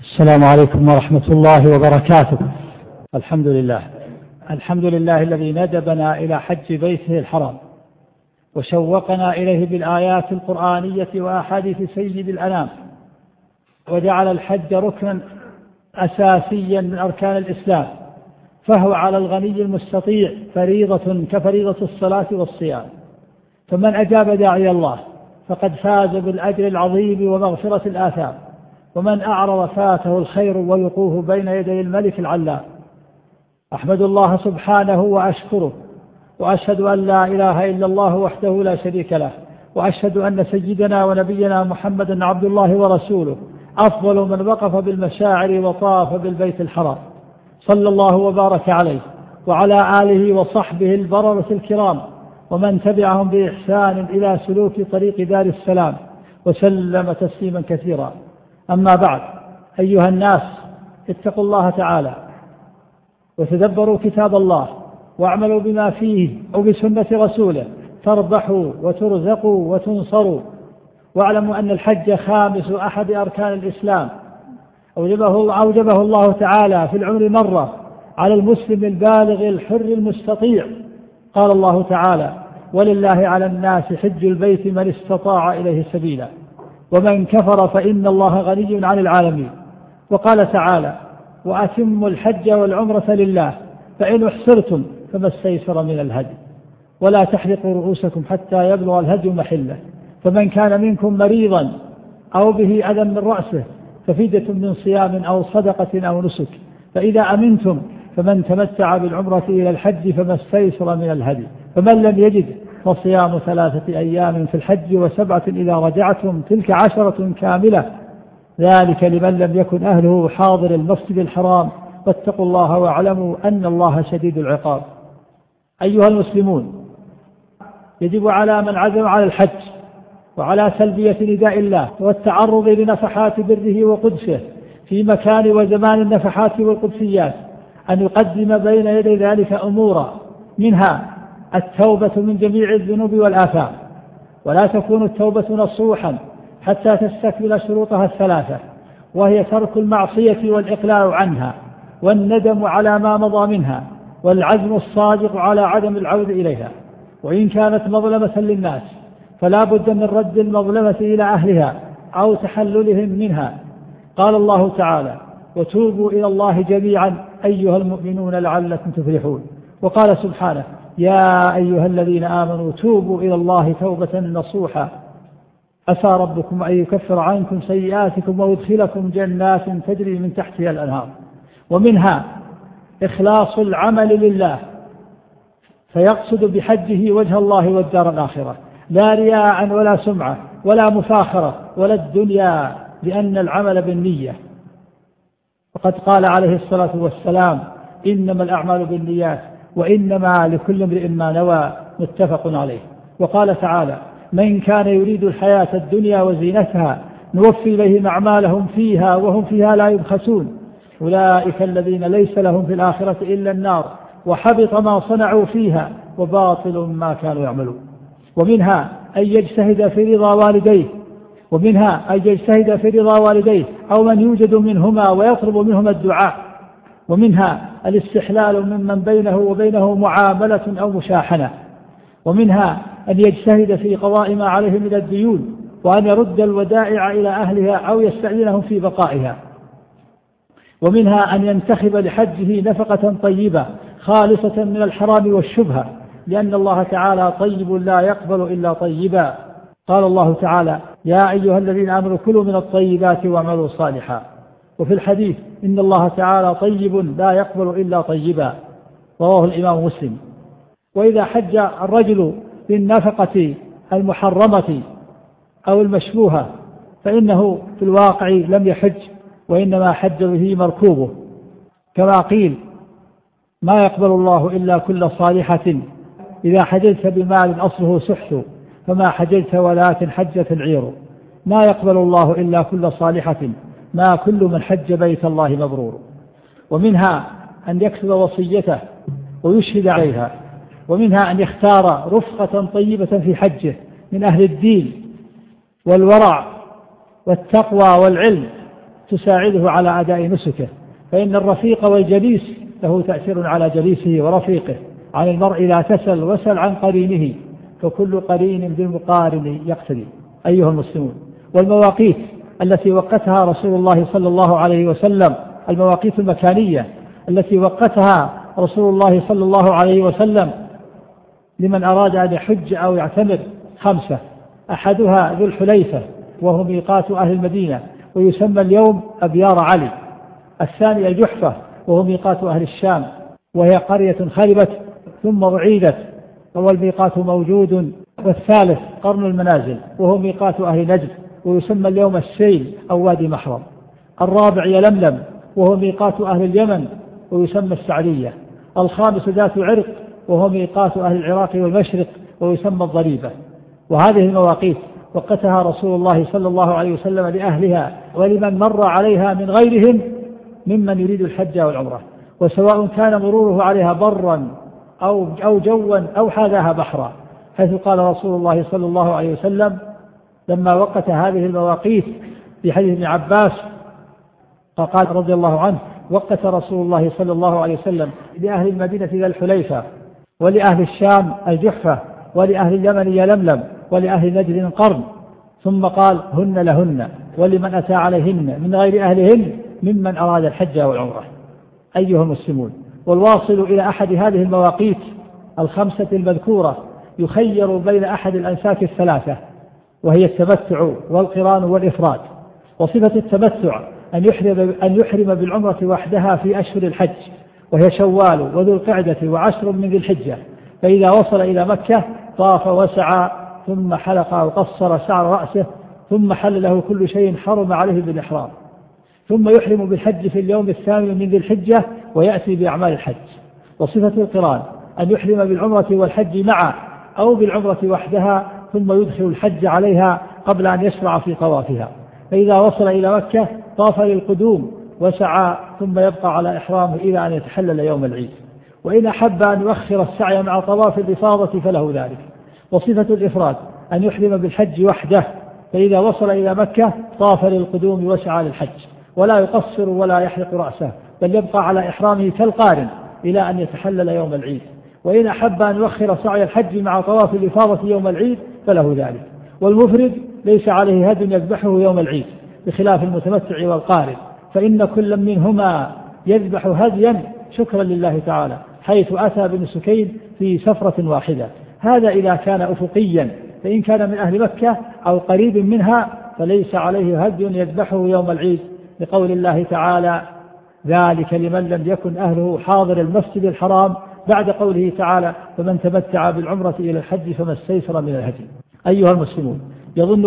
السلام عليكم ورحمة الله وبركاته. الحمد لله الذي ندبنا إلى حج بيته الحرام وشوقنا إليه بالآيات القرآنية وأحاديث سيد الأنام، وجعل الحج ركنا أساسيا من أركان الإسلام، فهو على الغني المستطيع فريضة كفريضة الصلاة والصيام. فمن أجاب داعي الله فقد فاز بالأجر العظيم ومغفرة الآثام، ومن أعرض فاته الخير والوقوف بين يدي الملك العلام. أحمد الله سبحانه وأشكره، وأشهد أن لا إله إلا الله وحده لا شريك له، وأشهد أن سيدنا ونبينا محمدا عبد الله ورسوله، أفضل من وقف بالمشاعر وطاف بالبيت الحرام، صلى الله وبارك عليه وعلى آله وصحبه البررة الكرام، ومن تبعهم بإحسان إلى سلوك طريق دار السلام، وسلم تسليما كثيرا. أما بعد، أيها الناس، اتقوا الله تعالى وتدبروا كتاب الله واعملوا بما فيه أو بسنة رسوله، تربحوا وترزقوا وتنصروا. واعلموا أن الحج خامس أحد أركان الإسلام، أوجبه الله تعالى في العمر مرة على المسلم البالغ الحر المستطيع. قال الله تعالى: ولله على الناس حج البيت من استطاع إليه سبيلا، ومن كفر فإن الله غني عن العالمين. وقال تعالى: وأتموا الحج والعمرة لله فإن احصرتم فما استيسر من الهدي، ولا تحلقوا رؤوسكم حتى يبلغ الهدي محله، فمن كان منكم مريضا أو به أذى من رأسه ففدية من صيام أو صدقة أو نسك، فإذا أمنتم فمن تمتع بالعمرة إلى الحج فما استيسر من الهدي، فمن لم يجد فصيام 3 أيام في الحج و7 إذا رجعتم، تلك 10 كاملة، ذلك لمن لم يكن أهله حاضر المسجد الحرام. واتقوا الله واعلموا أن الله شديد العقاب. أيها المسلمون، يجب على من عزم على الحج وعلى تلبية نداء الله والتعرض لنفحات بره وقدسه في مكان وزمان النفحات والقدسيات أن يقدم بين يدي ذلك أمورا، منها التوبة من جميع الذنوب والآثام، ولا تكون التوبة نصوحا حتى تستكمل شروطها 3، وهي ترك المعصية والإقلاع عنها، والندم على ما مضى منها، والعزم الصادق على عدم العودة إليها. وإن كانت مظلمة للناس فلا بد من رد المظلمة إلى أهلها أو تحللهم منها. قال الله تعالى: وتوبوا إلى الله جميعا أيها المؤمنون لعلكم تفلحون. وقال سبحانه: يا أيها الذين آمنوا توبوا إلى الله توبة نصوحا عسى ربكم أن يكفر عنكم سيئاتكم ويدخلكم جنات تجري من تحتها الأنهار. ومنها إخلاص العمل لله، فيقصد بحجه وجه الله والدار الآخرة، لا رياء ولا سمعة ولا مفاخرة ولا الدنيا، لأن العمل بالنية. وقد قال عليه الصلاة والسلام: إنما الأعمال بالنيات وإنما لكل امرئ ما نوى، متفق عليه. وقال تعالى: من كان يريد الحياة الدنيا وزينتها نوفي إليهم أعمالهم فيها وهم فيها لا يبخسون، أولئك الذين ليس لهم في الآخرة إلا النار وحبط ما صنعوا فيها وباطل ما كانوا يعملون. ومنها أن يجتهد في رضا والديه أو من يوجد منهما ويطلب منهما الدعاء. ومنها الاستحلال ممن بينه وبينه معاملة أو مشاحنة. ومنها أن يجتهد في قضاء ما عليه من الديون، وأن يرد الودائع إلى أهلها أو يستأذنهم في بقائها. ومنها أن ينتخب لحجه نفقة طيبة خالصة من الحرام والشبهة، لأن الله تعالى طيب لا يقبل إلا طيبا. قال الله تعالى: يا أيها الذين آمنوا كلوا من الطيبات واعملوا صالحا. وفي الحديث: إن الله تعالى طيب لا يقبل إلا طيبا، رواه الإمام مسلم. وإذا حج الرجل بالنفقة المحرمة أو المشبوهة فإنه في الواقع لم يحج، وإنما حج به مركوبه، كما قيل: ما يقبل الله إلا كل صالحة، إذا حججت بمال أصله سحت فما حججت ولكن حجت العير. ما يقبل الله إلا كل صالحة، ما كل من حج بيت الله مبرور. ومنها أن يكتب وصيته ويشهد عليها. ومنها أن يختار رفقة طيبة في حجه من أهل الدين والورع والتقوى والعلم، تساعده على أداء نسكه، فإن الرفيق والجليس له تأثير على جليسه ورفيقه. عن المرء لا تسل وسل عن قرينه، فكل قرين بالمقارن يقتدي. أيها المسلمون، والمواقيت التي وقتها رسول الله صلى الله عليه وسلم، المواقيت المكانية التي وقتها رسول الله صلى الله عليه وسلم لمن أراد أن يحج أو يعتمر 5. أحدها ذو الحليفة وهو ميقات أهل المدينة ويسمى اليوم أبيار علي. الثاني الجحفة وهو ميقات أهل الشام وهي قرية خربت ثم أعيدت والميقات موجود. والثالث قرن المنازل وهو ميقات أهل نجد ويسمى اليوم السيل أو وادي محرم. الرابع يلملم وهو ميقات أهل اليمن ويسمى السعدية. الخامس ذات عرق وهو ميقات أهل العراق والمشرق ويسمى الضريبة. وهذه المواقيت وقتها رسول الله صلى الله عليه وسلم لأهلها ولمن مر عليها من غيرهم ممن يريد الحج والعمرة، وسواء كان مروره عليها برا أو جوا أو حاذاها بحرا، حيث قال رسول الله صلى الله عليه وسلم لما وقت هذه المواقيت في حديث ابن عباس فقال رضي الله عنه: وقت رسول الله صلى الله عليه وسلم لأهل المدينة ذا الحليفة، ولأهل الشام الجحفة، ولأهل اليمن يلملم، ولأهل نجد قرن، ثم قال: هن لهن ولمن أتى عليهن من غير أهلهن ممن أراد الحج والعمرة. أيها المسلمون، والواصل إلى أحد هذه المواقيت 5 المذكورة يخير بين أحد الأنساك 3، وهي التمتع والقران والإفراد. وصفة التمتع أن يحرم بالعمرة وحدها في أشهر الحج، وهي شوال وذو القعدة و10 من ذي الحجة، فإذا وصل إلى مكة طاف وسعى ثم حلق وقصر شعر رأسه ثم حل له كل شيء حرم عليه بالإحرام، ثم يحرم بالحج في اليوم 8 من ذي الحجة ويأتي بأعمال الحج. وصفة القران أن يحرم بالعمرة والحج معا أو بالعمرة وحدها ثم يدخل الحج عليها قبل أن يشرع في طوافها، فإذا وصل إلى مكة طاف للقدوم وسعى ثم يبقى على إحرامه إلى أن يتحلل يوم العيد. وإن أحب أن يؤخر السعي مع طواف الإفاضة فله ذلك. وصفة الإفراد أن يحرم بالحج وحده، فإذا وصل إلى مكة طاف للقدوم وسعى للحج، ولا يقصر ولا يحلق رأسه، بل يبقى على إحرامه كالقارن إلى أن يتحلل يوم العيد. وإن أحب أن يؤخر سعي الحج مع طواف الإفاضة يوم العيد فله ذلك. والمفرد ليس عليه هدي يذبحه يوم العيد بخلاف المتمتع والقارن، فإن كل منهما يذبح هديا شكرا لله تعالى، حيث أتى بنسكين في سفرة واحدة. هذا إذا كان أفقيا، فإن كان من أهل مكة أو قريب منها فليس عليه هدي يذبحه يوم العيد، لقول الله تعالى: ذلك لمن لم يكن أهله حاضر المسجد الحرام، بعد قوله تعالى: فمن تمتع بالعمرة إلى الحج فما استيسر من الهدي. أيها المسلمون، يظن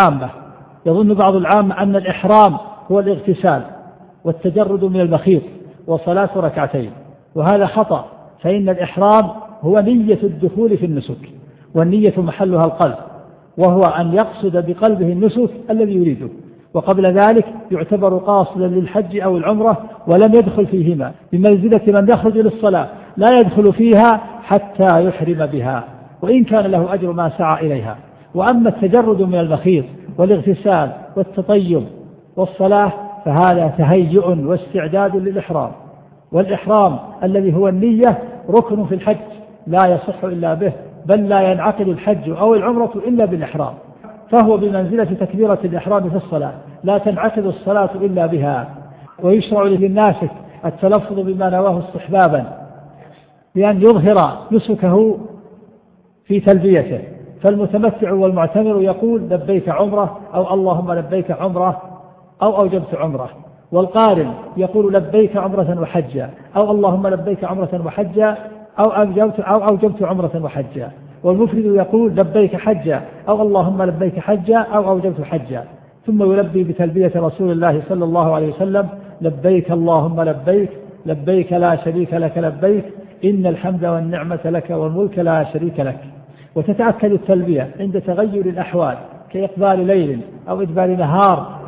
بعض العامة أن الإحرام هو الاغتسال والتجرد من المخيط وصلاة ركعتين، وهذا خطأ، فإن الإحرام هو نية الدخول في النسك، والنية محلها القلب، وهو أن يقصد بقلبه النسك الذي يريده، وقبل ذلك يعتبر قاصدا للحج أو العمرة ولم يدخل فيهما، بمنزلة من يخرج للصلاة لا يدخل فيها حتى يحرم بها، وإن كان له أجر ما سعى إليها. وأما التجرد من المخيط والاغتسال والتطيب والصلاة فهذا تهيئ واستعداد للإحرام، والإحرام الذي هو النية ركن في الحج لا يصح إلا به، بل لا ينعقد الحج أو العمرة إلا بالإحرام، فهو بمنزلة تكبيرة الإحرام في الصلاة، لا تنعقد الصلاة إلا بها. ويشرع للناسك التلفظ بما نواه استحبابا بأن يظهر نسكه في تلبيته، فالمتمتع والمعتمر يقول: لبيك عمرة، أو اللهم لبيك عمرة، أو أوجبت عمرة. والقارن يقول: لبيك عمرة وحجة، أو اللهم لبيك عمرة وحجة، أو أوجبت عمرة وحجة. والمفرد يقول: لبيك حجة، أو اللهم لبيك حجة، أو أوجبت حجة، ثم يلبي بتلبية رسول الله صلى الله عليه وسلم: لبيك اللهم لبيك، لبيك لا شريك لك لبيك، إن الحمد والنعمة لك والملك لا شريك لك. وتتأكد التلبية عند تغير الأحوال كإقبال ليل أو إدبار نهار،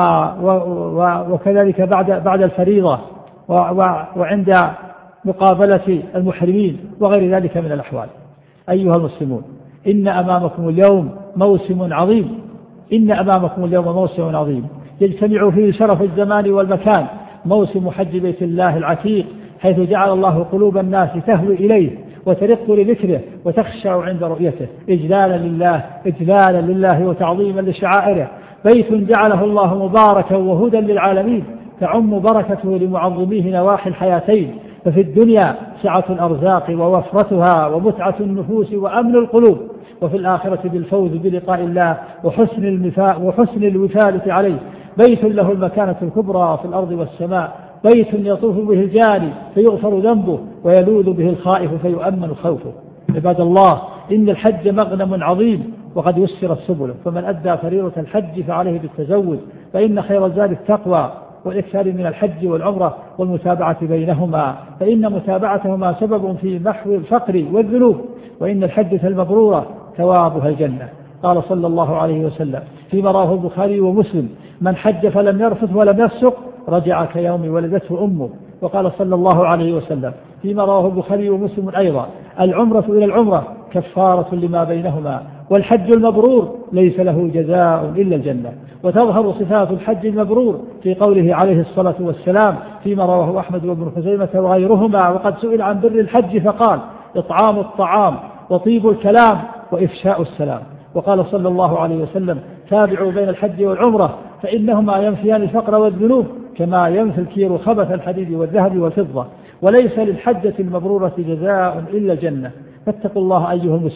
وكذلك بعد الفريضة، وعند مقابلة المحرمين وغير ذلك من الأحوال. أيها المسلمون، إن أمامكم اليوم موسم عظيم يجتمع فيه شرف الزمان والمكان، موسم حج بيت الله العتيق، حيث جعل الله قلوب الناس تهوي إليه وترق لذكره وتخشع عند رؤيته إجلالا لله وتعظيما لشعائره. بيت جعله الله مباركا وهدى للعالمين، تعم بركته لمعظميه نواحي الحياتين، ففي الدنيا سعة الأرزاق ووفرتها ومتعة النفوس وأمن القلوب، وفي الآخرة بالفوز بلقاء الله وحسن الوفادة عليه. بيت له المكانة الكبرى في الأرض والسماء، بيت يطوف به الجاني فيغفر ذنبه ويلوذ به الخائف فيؤمن خوفه. عباد الله، إن الحج مغنم عظيم وقد يسرت سبله، فمن أدى فريضة الحج فعليه بالتزود، فإن خير الزاد التقوى والإكثار من الحج والعمرة والمتابعة بينهما، فإن متابعتهما سبب في محو الفقر والذنوب، وإن الحجة المبرورة ثوابها الجنة. قال صلى الله عليه وسلم فيما رواه البخاري ومسلم: من حج فلم يرفث ولم يفسق رجع كيوم ولدته أمه. وقال صلى الله عليه وسلم فيما رواه البخاري ومسلم أيضا: العمرة إلى العمرة كفارة لما بينهما، والحج المبرور ليس له جزاء إلا الجنة. وتظهر صفات الحج المبرور في قوله عليه الصلاة والسلام فيما رواه أحمد وابن خزيمة وغيرهما: وقد سئل عن بر الحج فقال: إطعام الطعام وطيب الكلام وإفشاء السلام. وقال صلى الله عليه وسلم: تابعوا بين الحج والعمرة فإنهما ينفيان الفقر والذنوب كما ينفي الكير خبث الحديد والذهب والفضة، وليس للحجة المبرورة جزاء إلا الجنة. فاتقوا الله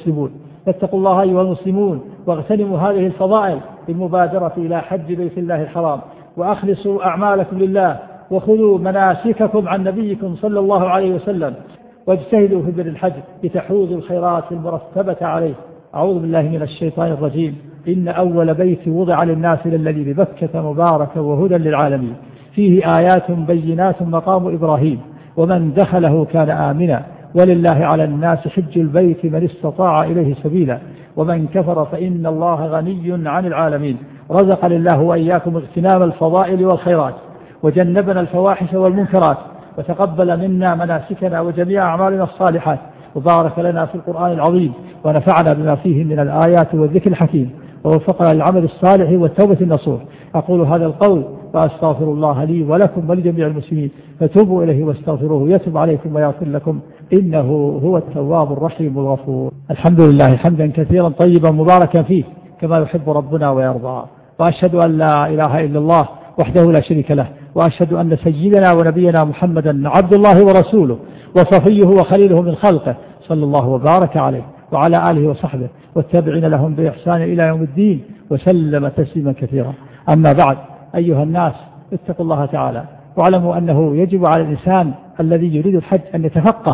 أيها المسلمون واغتنموا هذه الفضائل بالمبادرة إلى حج بيت الله الحرام، وأخلصوا أعمالكم لله، وخذوا مناسككم عن نبيكم صلى الله عليه وسلم، واجتهدوا في بر الحج لتحوزوا الخيرات المرتبة عليه. أعوذ بالله من الشيطان الرجيم. إن أول بيت وضع للناس للذي ببكة مباركا وهدى للعالمين، فيه آيات بينات مقام إبراهيم، ومن دخله كان آمنا، ولله على الناس حج البيت من استطاع إليه سبيلا، ومن كفر فإن الله غني عن العالمين. رزقنا الله وإياكم اغتنام الفضائل والخيرات، وجنبنا الفواحش والمنكرات، وتقبل منا مناسكنا وجميع أعمالنا الصالحات، وبارك لنا في القرآن العظيم، ونفعنا بما فيه من الآيات والذكر الحكيم، ووفقنا للعمل الصالح والتوبة النصوح. أقول هذا القول وأستغفر الله لي ولكم ولجميع المسلمين، فتوبوا إليه واستغفروه يتوب عليكم ويغفر لكم، إنه هو التواب الرحيم الغفور. الحمد لله حمدا كثيرا طيبا مباركا فيه كما يحب ربنا ويرضى، وأشهد أن لا إله إلا الله وحده لا شريك له، وأشهد أن سيدنا ونبينا محمدا عبد الله ورسوله وصفيه وخليله من خلقه، صلى الله وبارك عليه وعلى آله وصحبه والتابعين لهم بإحسان إلى يوم الدين، وسلم تسليما كثيرا. أما بعد، أيها الناس، اتقوا الله تعالى، واعلموا أنه يجب على الإنسان الذي يريد الحج أن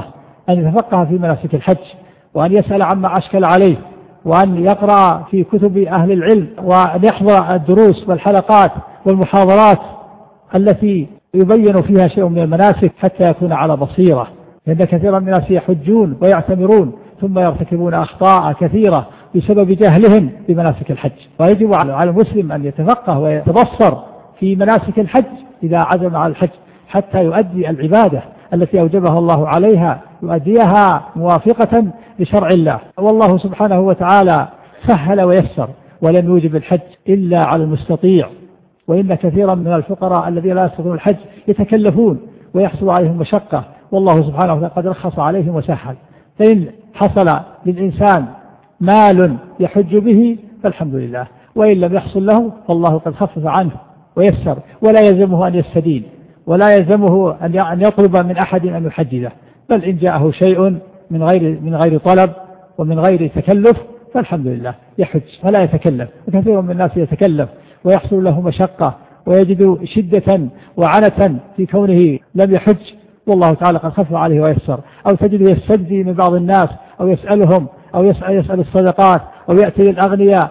يتفقه في مناسك الحج، وأن يسأل عما أشكل عليه، وأن يقرأ في كتب أهل العلم، وأن يحضر الدروس والحلقات والمحاضرات التي يبين فيها شيء من المناسك حتى يكون على بصيرة، لأن كثيرا من الناس يحجون ويعتمرون ثم يرتكبون أخطاء كثيرة بسبب جهلهم بمناسك الحج. ويجب على المسلم أن يتفقه ويتبصر في مناسك الحج إذا عزم على الحج، حتى يؤدي العبادة التي أوجبها الله عليها، يؤديها موافقة لشرع الله. والله سبحانه وتعالى سهل ويسر، ولم يوجب الحج إلا على المستطيع. وإن كثيرا من الفقراء الذين لا يستطيعون الحج يتكلفون ويحصل عليهم مشقة، والله سبحانه وتعالى قد رخص عليهم وسهل. فإن حصل للإنسان مال يحج به فالحمد لله، وإن لم يحصل له فالله قد خفف عنه ويسر، ولا يلزمه أن يستدين، ولا يلزمه أن يطلب من أحد أن يحجزه، بل إن جاءه شيء من غير طلب ومن غير تكلف فالحمد لله يحج فلا يتكلف. وكثير من الناس يتكلف ويحصل له مشقة ويجد شدة وعنة في كونه لم يحج، والله تعالى قد خفف عليه ويسر. أو تجده يستجزي من بعض الناس، أو يسألهم، أو يسأل الصدقات، أو يأتي للأغنياء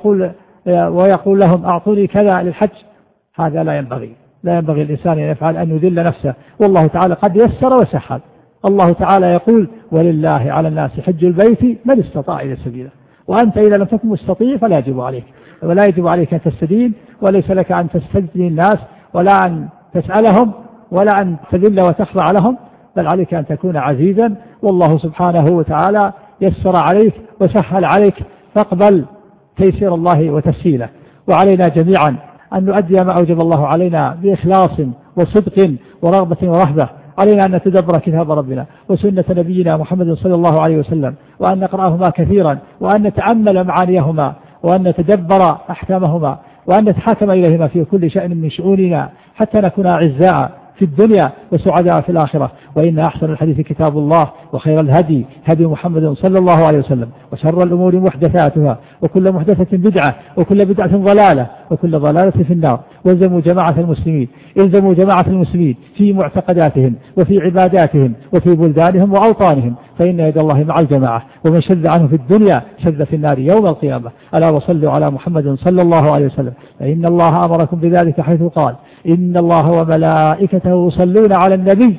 ويقول لهم أعطوني كذا للحج. هذا لا ينبغي الإنسان أن يفعل، أن يذل نفسه، والله تعالى قد يسر وسهل. الله تعالى يقول: ولله على الناس حج البيت من استطاع إلى سبيله. وأنت إذا لم تكن مستطيع فلا يجب عليك أن تستدين، وليس لك أن تستدين الناس، ولا أن تسألهم، ولا أن تذل وتخضع لهم، بل عليك أن تكون عزيزا، والله سبحانه وتعالى يسر عليك وسهل عليك، فاقبل تيسير الله وتسهيله. وعلينا جميعا أن نؤدي ما أوجب الله علينا بإخلاص وصدق ورغبة ورهبة. علينا أن نتدبر كتاب ربنا وسنة نبينا محمد صلى الله عليه وسلم، وأن نقرأهما كثيرا، وأن نتأمل معانيهما، وأن نتدبر أحكامهما، وأن نتحاكم إليهما في كل شأن من شؤوننا حتى نكون أعزاء في الدنيا وسعداء في الآخرة. وإن أحسن الحديث كتاب الله، وخير الهدي هدي محمد صلى الله عليه وسلم، وشر الأمور محدثاتها، وكل محدثة بدعة، وكل بدعة ضلالة، وكل ضلالة في النار. والزموا جماعة المسلمين، الزموا جماعة المسلمين في معتقداتهم وفي عباداتهم وفي بلدانهم وأوطانهم، فإن يد الله مع الجماعة، ومن شذ عنه في الدنيا شذ في النار يوم القيامة. ألا وصلوا على محمد صلى الله عليه وسلم، فإن الله أمركم بذلك حيث قال: إن الله وملائكته يصلون على النبي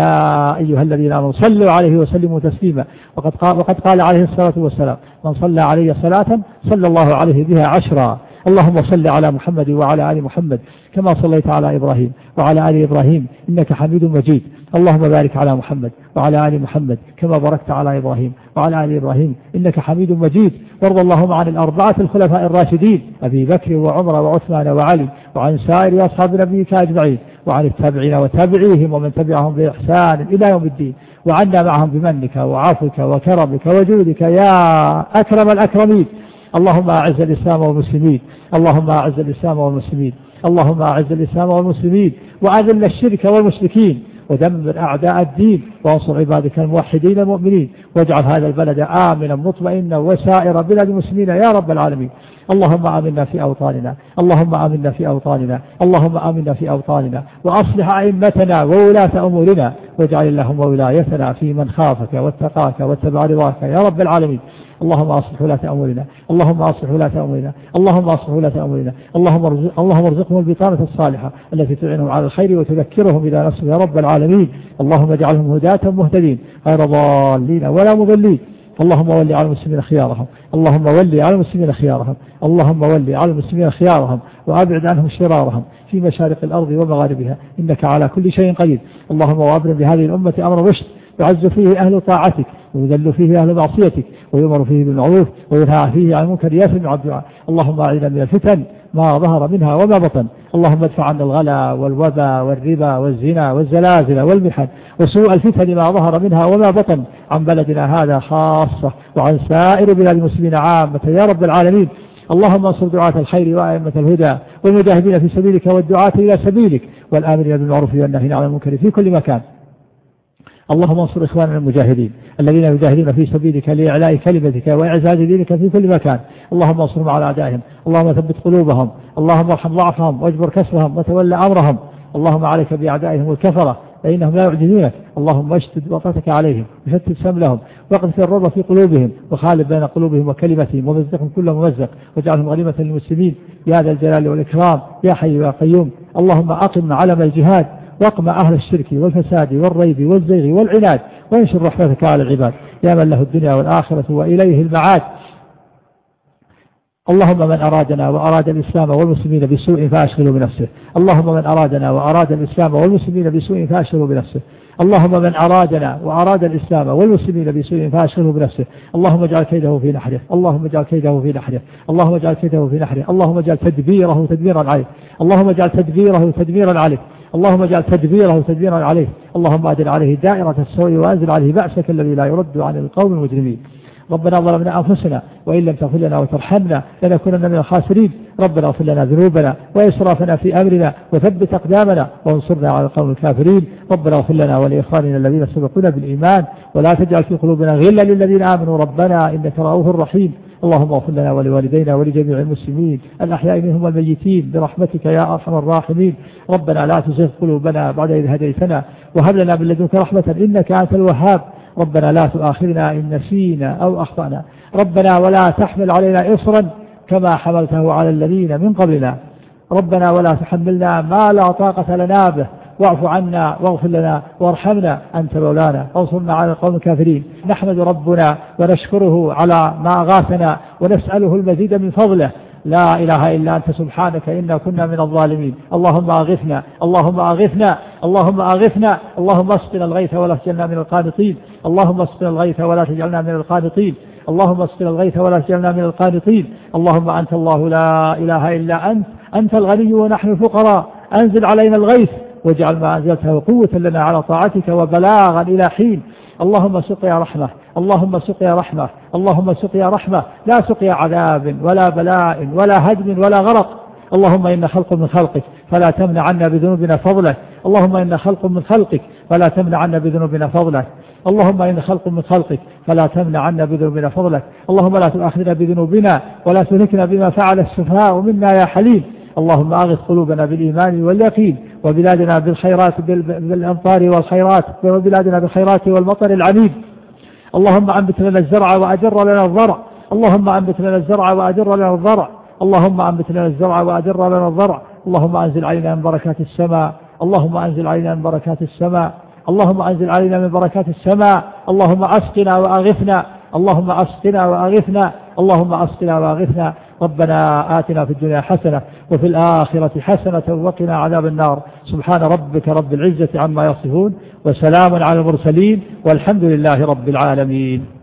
يا أيها الذين آمنوا صلوا عليه وسلموا تسليما. وقد قال عليه الصلاة والسلام: من صلى علي صلاة صلى الله عليه بها 10. اللهم صل على محمد وعلى آل محمد كما صليت على إبراهيم وعلى آل إبراهيم إنك حميد مجيد. اللهم بارك على محمد وعلى آل محمد كما باركت على إبراهيم وعلى آل إبراهيم إنك حميد مجيد. وارض اللهم عن الأربعة الخلفاء الراشدين أبي بكر وعمر وعثمان وعلي، وعن سائر أصحاب نبيك أجمعين، وعن التابعين وتابعيهم ومن تبعهم بإحسان إلى يوم الدين، وعنا معهم بمنك وعفوك وكرمك وجودك يا أكرم الأكرمين. اللهم أعز الإسلام والمسلمين، اللهم أعز الإسلام والمسلمين، اللهم أعز الإسلام والمسلمين، وأذل الشرك والمشركين، ودمر أعداء الدين، وانصر عبادك الموحدين المؤمنين، واجعل هذا البلد آمنا مطمئنا وسائر بلاد المسلمين يا رب العالمين. اللهم آمنا في أوطاننا، اللهم آمنا في أوطاننا، اللهم آمنا في أوطاننا، وأصلح أئمتنا وولاة أمورنا، واجعل اللهم ولايتنا في من خافك واتقاك واتبع رضاك يا رب العالمين. اللهم أصلح ولاة أمورنا، اللهم أصلح ولاة أمورنا، اللهم أصلح ولاة أمورنا، اللهم ارزقهم البطانة الصالحة التي تعينهم على الخير وتذكرهم إلى نفسه يا رب العالمين. اللهم اجعلهم هداة مهتدين غير ضالين ولا مضلين. اللهم ولي على المسلمين خيارهم، اللهم ولي على المسلمين خيارهم، اللهم ولي على المسلمين خيارهم، وأبعد عنهم شرارهم في مشارق الأرض ومغاربها، إنك على كل شيء قدير. اللهم وأبرم بهذه الأمة أمر رشد، يعز فيه أهل طاعتك، ويذل فيه أهل معصيتك، ويؤمر فيه بالمعروف، وينهى فيه عن المنكر، يسمع الدعاء. اللهم أعذنا من الفتن ما ظهر منها وما بطن. اللهم ادفع عنا الغلا والوبا والربا والزنا والزلازل والمحن وسوء الفتن ما ظهر منها وما بطن عن بلدنا هذا خاصة، وعن سائر بلاد المسلمين عامة يا رب العالمين. اللهم انصر دعاة الخير وأئمة الهدى والمجاهدين في سبيلك والدعاة إلى سبيلك والآمرين بالمعروف والناهين عن المنكر في كل مكان. اللهم انصر إخواننا المجاهدين الذين يجاهدون في سبيلك لإعلاء كلمتك وإعزاز دينك في كل مكان. اللهم انصرهم على أعدائهم، اللهم ثبت قلوبهم، اللهم ارحم ضعفهم واجبر كسرهم وتولى أمرهم. اللهم عليك بأعدائهم الكفرة فإنهم لا يعجزونك. اللهم اشتد وطأتك عليهم وشتت سملهم واقذف الرعب في قلوبهم وخالف بين قلوبهم وكلمتهم ومزقهم كل ممزق واجعلهم غنيمة للمسلمين يا ذا الجلال والإكرام يا حي يا قيوم. اللهم أقم علم الجهاد واقمع أهل الشرك والفساد والريب والزيغ والعناد، وانشر رحمتك على العباد يا من له الدنيا والآخرة وإليه المعاد. اللهم من أرادنا وأراد الإسلام والمسلمين بسوء فأشغله بنفسه، اللهم من أرادنا وأراد الإسلام والمسلمين بسوء فأشغله بنفسه، اللهم من أرادنا وأراد الإسلام والمسلمين بسوء فأشغله بنفسه، اللهم اجعل كيده في نحره، اللهم اجعل كيده في نحره، اللهم اجعل كيده في نحره، اللهم اجعل تدبيره تدميرا عليه، اللهم اجعل تدبيره تدميرا عليه، اللهم اجعل تدبيره تدميرا عليه. اللهم أدل عليه دائرة السوء وأنزل عليه بأسك الذي لا يرد عن القوم المجرمين. ربنا ظلمنا أنفسنا وإن لم تغفر لنا وترحمنا لنكونن من الخاسرين. ربنا اغفر لنا ذنوبنا وإسرافنا في أمرنا وثبت أقدامنا وانصرنا على القوم الكافرين. ربنا اغفر لنا ولإخواننا الذين سبقونا بالإيمان ولا تجعل في قلوبنا غلا للذين آمنوا ربنا إنك رؤوف رحيم. اللهم اغفر لنا ولوالدينا ولجميع المسلمين الأحياء منهم والميتين برحمتك يا أرحم الراحمين. ربنا لا تزغ قلوبنا بعد إذ هديتنا وهب لنا من لدنك رحمة إنك أنت الوهاب. ربنا لا تؤاخذنا إن نسينا أو أخطأنا. ربنا ولا تحمل علينا إصرا كما حملته على الذين من قبلنا. ربنا ولا تحملنا ما لا طاقة لنا به واعف عنا واغفر لنا وارحمنا أنت مولانا وانصرنا على القوم الكافرين. نحمد ربنا ونشكره على ما أغاثنا ونسأله المزيد من فضله. لا إله إلا أنت سبحانك إنا كنا من الظالمين. اللهم أغثنا، اللهم أغثنا، اللهم أغثنا، اللهم اسقنا الغيث ولا تجعلنا من القانطين، اللهم اسقنا الغيث ولا تجعلنا من القانطين، اللهم اسقنا الغيث ولا تجعلنا من القانطين. اللهم أنت الله لا إله إلا أنت أنت الغني ونحن الفقراء، أنزل علينا الغيث واجعل ما أنزلته قوة لنا على طاعتك وبلاغا إلى حين. اللهم سقيا رحمة، اللهم سقيا رحمة، اللهم سقيا رحمة، لا سقيا عذاب ولا بلاء ولا هدم ولا غرق. اللهم إن خلق من خلقك فلا تمنع عنا بذنوبنا فضلك، اللهم إن خلق من خلقك فلا تمنع عنا بذنوبنا فضلك، اللهم إن خلق من خلقك فلا تمنع عنا بذنوبنا فضلك. اللهم لا تؤاخذنا بذنوبنا ولا تهلكنا بما فعل السفهاء منا يا حليم. اللهم أغث قلوبنا بالإيمان واليقين، وبلادنا بالخيرات بالأمطار والخيرات، وبلادنا بالخيرات والمطر العميد. اللهم أنبت لنا الزرع وأجر لنا الضرع، اللهم أنبت لنا الزرع وأجر لنا الضرع، اللهم أنبت لنا الزرع وأجر لنا الضرع. اللهم أنزل علينا من بركات السماء، اللهم أنزل علينا من بركات السماء، اللهم أنزل علينا من بركات السماء. اللهم أسقنا وأغثنا، اللهم أسقنا وأغثنا، اللهم أسقنا وأغثنا. ربنا آتنا في الدنيا حسنة وفي الآخرة حسنة وقنا عذاب النار. سبحان ربك رب العزة عما يصفون، وسلام على المرسلين، والحمد لله رب العالمين.